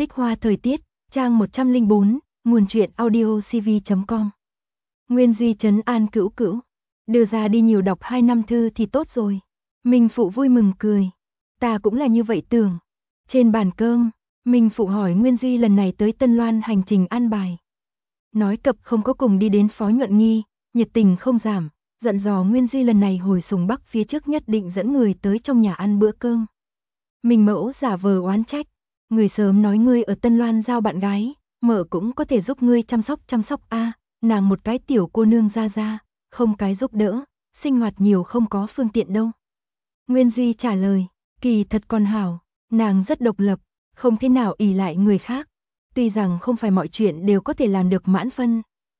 Tích hoa thời tiết, trang 104, nguồn truyện audiocv.com. Nguyên Duy trấn an Cữu Cữu, đưa ra đi nhiều đọc 2 năm thư thì tốt rồi. Minh Phụ vui mừng cười, ta cũng là như vậy tưởng. Trên bàn cơm, Minh Phụ hỏi Nguyên Duy lần này tới Tân Loan hành trình an bài. Nói cập không có cùng đi đến Phó Nhuận Nghi, nhiệt tình không giảm, dặn dò Nguyên Duy lần này hồi Sùng Bắc phía trước nhất định dẫn người tới trong nhà ăn bữa cơm. Minh Mẫu giả vờ oán trách, người sớm nói ngươi ở Tân Loan giao bạn gái, mợ cũng có thể giúp ngươi chăm sóc a, nàng một cái tiểu cô nương ra, không cái giúp đỡ, sinh hoạt nhiều không có phương tiện đâu. Nguyên Duy trả lời, kỳ thật còn hảo, nàng rất độc lập, không thế nào ỷ lại người khác, tuy rằng không phải mọi chuyện đều có thể làm được mãn phân.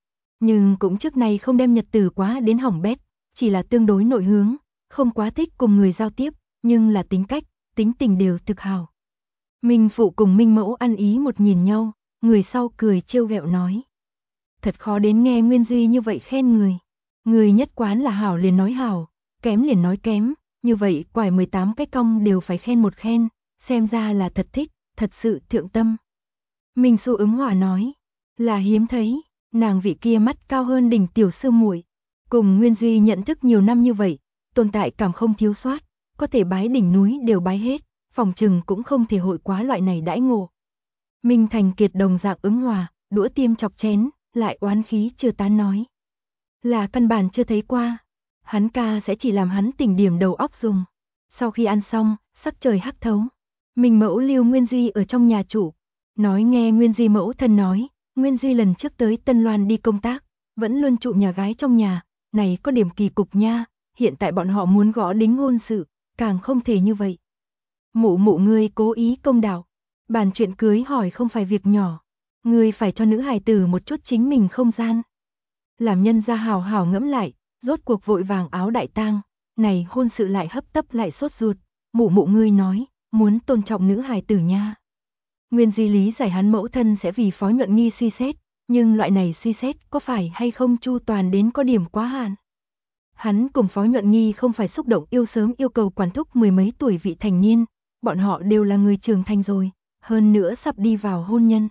Nhưng cũng trước nay không đem nhật tử quá đến hỏng bét, chỉ là tương đối nội hướng, không quá thích cùng người giao tiếp, nhưng là tính cách, tính tình đều thực hảo. Minh Phụ cùng Minh Mẫu ăn ý một nhìn nhau, người sau cười trêu ghẹo nói. Thật khó đến nghe Nguyên Duy như vậy khen người. Người nhất quán là hảo liền nói hảo, kém liền nói kém, như vậy quải 18 cái cong đều phải khen một khen, xem ra là thật thích, thật sự thượng tâm. Minh Xu ứng hòa nói, là hiếm thấy, nàng vị kia mắt cao hơn đỉnh tiểu sư muội, cùng Nguyên Duy nhận thức nhiều năm như vậy, tồn tại cảm không thiếu soát, có thể bái đỉnh núi đều bái hết, phòng trừng cũng không thể hội quá loại này đãi ngộ. Minh Thành Kiệt đồng dạng ứng hòa, đũa tiêm chọc chén, lại oán khí chưa tán nói. Là căn bản chưa thấy qua, hắn ca sẽ chỉ làm hắn tỉnh điểm đầu óc dùng. Sau khi ăn xong, sắc trời hắc thấu, Minh Mẫu lưu Nguyên Duy ở trong nhà chủ, nói nghe Nguyên Duy mẫu thân nói, Nguyên Duy lần trước tới Tân Loan đi công tác, vẫn luôn trụ nhà gái trong nhà, này có điểm kỳ cục nha, hiện tại bọn họ muốn gõ đính hôn sự, càng không thể như vậy. Mụ ngươi cố ý công đạo, bàn chuyện cưới hỏi không phải việc nhỏ, ngươi phải cho nữ hài tử một chút chính mình không gian. Làm nhân gia hào hào ngẫm lại, rốt cuộc vội vàng áo đại tang, này hôn sự lại hấp tấp lại sốt ruột, mụ ngươi nói, muốn tôn trọng nữ hài tử nha. Nguyên Duy lý giải hắn mẫu thân sẽ vì Phó Nhuận Nghi suy xét, nhưng loại này suy xét có phải hay không chu toàn đến có điểm quá hạn. Hắn cùng Phó Nhuận Nghi không phải xúc động yêu sớm yêu cầu quản thúc mười mấy tuổi vị thành niên, bọn họ đều là người trưởng thành rồi, hơn nữa sắp đi vào hôn nhân.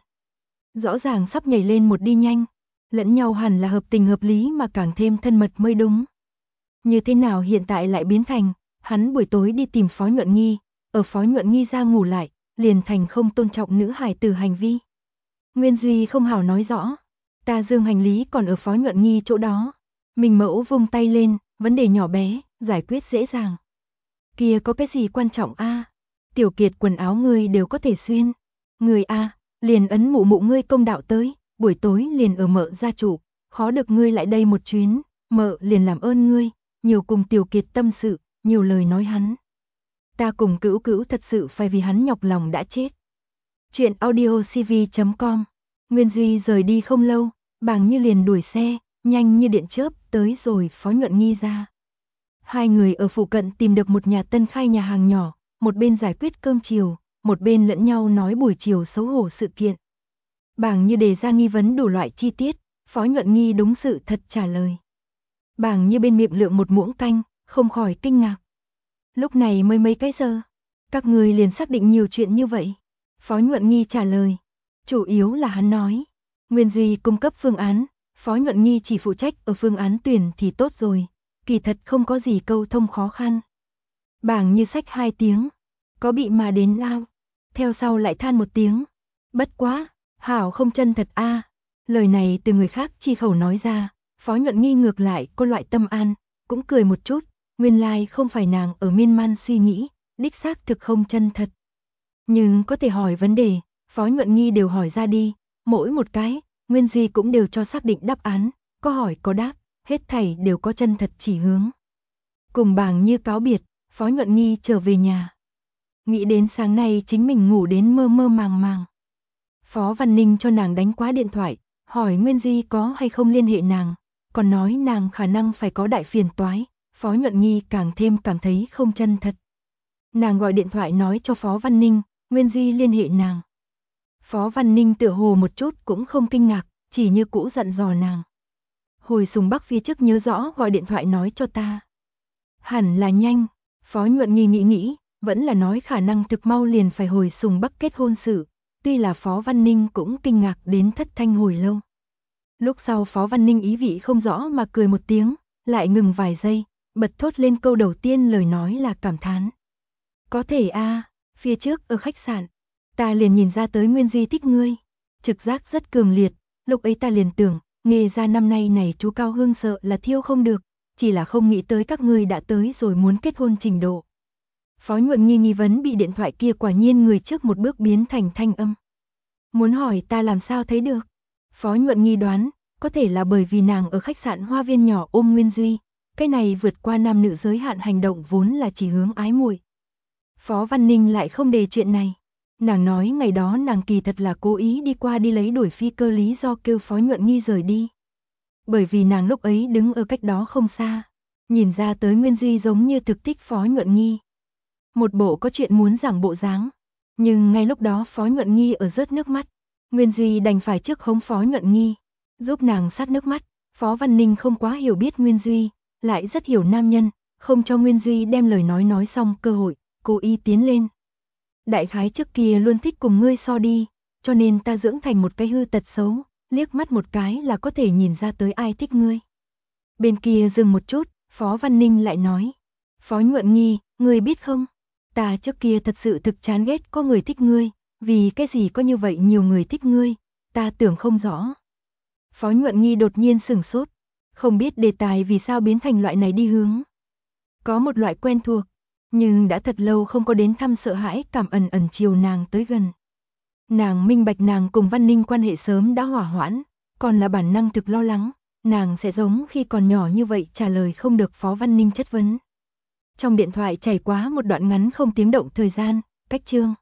Rõ ràng sắp nhảy lên một đi nhanh, lẫn nhau hẳn là hợp tình hợp lý mà càng thêm thân mật mới đúng. Như thế nào hiện tại lại biến thành, hắn buổi tối đi tìm Phó Nhuận Nghi, ở Phó Nhuận Nghi ra ngủ lại, liền thành không tôn trọng nữ hài tử hành vi. Nguyên Duy không hảo nói rõ, ta dương hành lý còn ở Phó Nhuận Nghi chỗ đó. Minh Mẫu vung tay lên, vấn đề nhỏ bé, giải quyết dễ dàng. Kia có cái gì quan trọng a? Tiểu Kiệt quần áo ngươi đều có thể xuyên. Ngươi a, liền ấn mụ ngươi công đạo tới, buổi tối liền ở mợ gia chủ, khó được ngươi lại đây một chuyến, mợ liền làm ơn ngươi, nhiều cùng Tiểu Kiệt tâm sự, nhiều lời nói hắn. Ta cùng Cữu Cữu thật sự phải vì hắn nhọc lòng đã chết. Chuyện audiocv.com. Nguyên Duy rời đi không lâu, Bàng Như liền đuổi xe, nhanh như điện chớp tới rồi Phó Nhuận Nghi ra. Hai người ở phụ cận tìm được một nhà tân khai nhà hàng nhỏ, một bên giải quyết cơm chiều, một bên lẫn nhau nói buổi chiều xấu hổ sự kiện. Bàng Như đề ra nghi vấn đủ loại chi tiết, Phó Nhuận Nghi đúng sự thật trả lời. Bàng Như bên miệng lượng một muỗng canh, không khỏi kinh ngạc. Lúc này mới mấy cái giờ, các người liền xác định nhiều chuyện như vậy. Phó Nhuận Nghi trả lời, chủ yếu là hắn nói. Nguyên Duy cung cấp phương án, Phó Nhuận Nghi chỉ phụ trách ở phương án tuyển thì tốt rồi, kỳ thật không có gì câu thông khó khăn. Bàng Như xách 2 tiếng, có bị mà đến lao, theo sau lại than một tiếng. Bất quá, hảo không chân thật a. Lời này từ người khác chi khẩu nói ra, Phó Nhuận Nghi ngược lại có loại tâm an, cũng cười một chút, nguyên lai không phải nàng ở miên man suy nghĩ, đích xác thực không chân thật. Nhưng có thể hỏi vấn đề, Phó Nhuận Nghi đều hỏi ra đi, mỗi một cái, Nguyên Duy cũng đều cho xác định đáp án, có hỏi có đáp, hết thảy đều có chân thật chỉ hướng. Cùng Bàng Như cáo biệt, Phó Nhuận Nghi trở về nhà. Nghĩ đến sáng nay chính mình ngủ đến mơ mơ màng màng. Phó Văn Ninh cho nàng đánh quá điện thoại, hỏi Nguyên Duy có hay không liên hệ nàng, còn nói nàng khả năng phải có đại phiền toái, Phó Nhuận Nghi càng thêm cảm thấy không chân thật. Nàng gọi điện thoại nói cho Phó Văn Ninh, Nguyên Duy liên hệ nàng. Phó Văn Ninh tựa hồ một chút cũng không kinh ngạc, chỉ như cũ dặn dò nàng. Hồi Sùng Bắc phía trước nhớ rõ gọi điện thoại nói cho ta. Hẳn là nhanh, Phó Nhuận Nghi nghĩ, vẫn là nói khả năng thực mau liền phải hồi Sùng Bắc kết hôn sự, Tuy là Phó Văn Ninh cũng kinh ngạc đến thất thanh hồi lâu. Lúc sau Phó Văn Ninh ý vị không rõ mà cười một tiếng, lại ngừng vài giây, bật thốt lên câu đầu tiên lời nói là cảm thán. Có thể a, phía trước ở khách sạn, ta liền nhìn ra tới Nguyên Duy thích ngươi. Trực giác rất cường liệt, lúc ấy ta liền tưởng, nghe ra năm nay này chú Cao Hương sợ là thiêu không được, chỉ là không nghĩ tới các ngươi đã tới rồi muốn kết hôn trình độ. Phó Nhuận Nghi nghi vấn bị điện thoại kia quả nhiên người trước một bước biến thành thanh âm. Muốn hỏi ta làm sao thấy được? Phó Nhuận Nghi đoán, có thể là bởi vì nàng ở khách sạn Hoa Viên nhỏ ôm Nguyên Duy, cái này vượt qua nam nữ giới hạn hành động vốn là chỉ hướng ái muội. Phó Văn Ninh lại không đề chuyện này. Nàng nói ngày đó nàng kỳ thật là cố ý đi qua đi lấy đuổi phi cơ lý do kêu Phó Nhuận Nghi rời đi. Bởi vì nàng lúc ấy đứng ở cách đó không xa, nhìn ra tới Nguyên Duy giống như thực thích Phó Nhuận Nghi. Một bộ có chuyện muốn giảng bộ dáng, nhưng ngay lúc đó Phó Nhuận Nghi ở rớt nước mắt, Nguyên Duy đành phải trước hống Phó Nhuận Nghi, giúp nàng sát nước mắt. Phó Văn Ninh không quá hiểu biết Nguyên Duy, lại rất hiểu nam nhân, không cho Nguyên Duy đem lời nói xong cơ hội, cố ý tiến lên. Đại khái trước kia luôn thích cùng ngươi so đi, cho nên ta dưỡng thành một cái hư tật xấu, liếc mắt một cái là có thể nhìn ra tới ai thích ngươi. Bên kia dừng một chút, Phó Văn Ninh lại nói, Phó Nhuận Nghi, ngươi biết không, ta trước kia thật sự thực chán ghét có người thích ngươi, vì cái gì có như vậy nhiều người thích ngươi, ta tưởng không rõ. Phó Nhuận Nghi đột nhiên sửng sốt, không biết đề tài vì sao biến thành loại này đi hướng. Có một loại quen thuộc, nhưng đã thật lâu không có đến thăm sợ hãi cảm ẩn chiều nàng tới gần. Nàng minh bạch nàng cùng Văn Ninh quan hệ sớm đã hỏa hoãn, còn là bản năng thực lo lắng, nàng sẽ giống khi còn nhỏ như vậy trả lời không được Phó Văn Ninh chất vấn. Trong điện thoại chảy quá một đoạn ngắn không tiếng động thời gian, cách chương.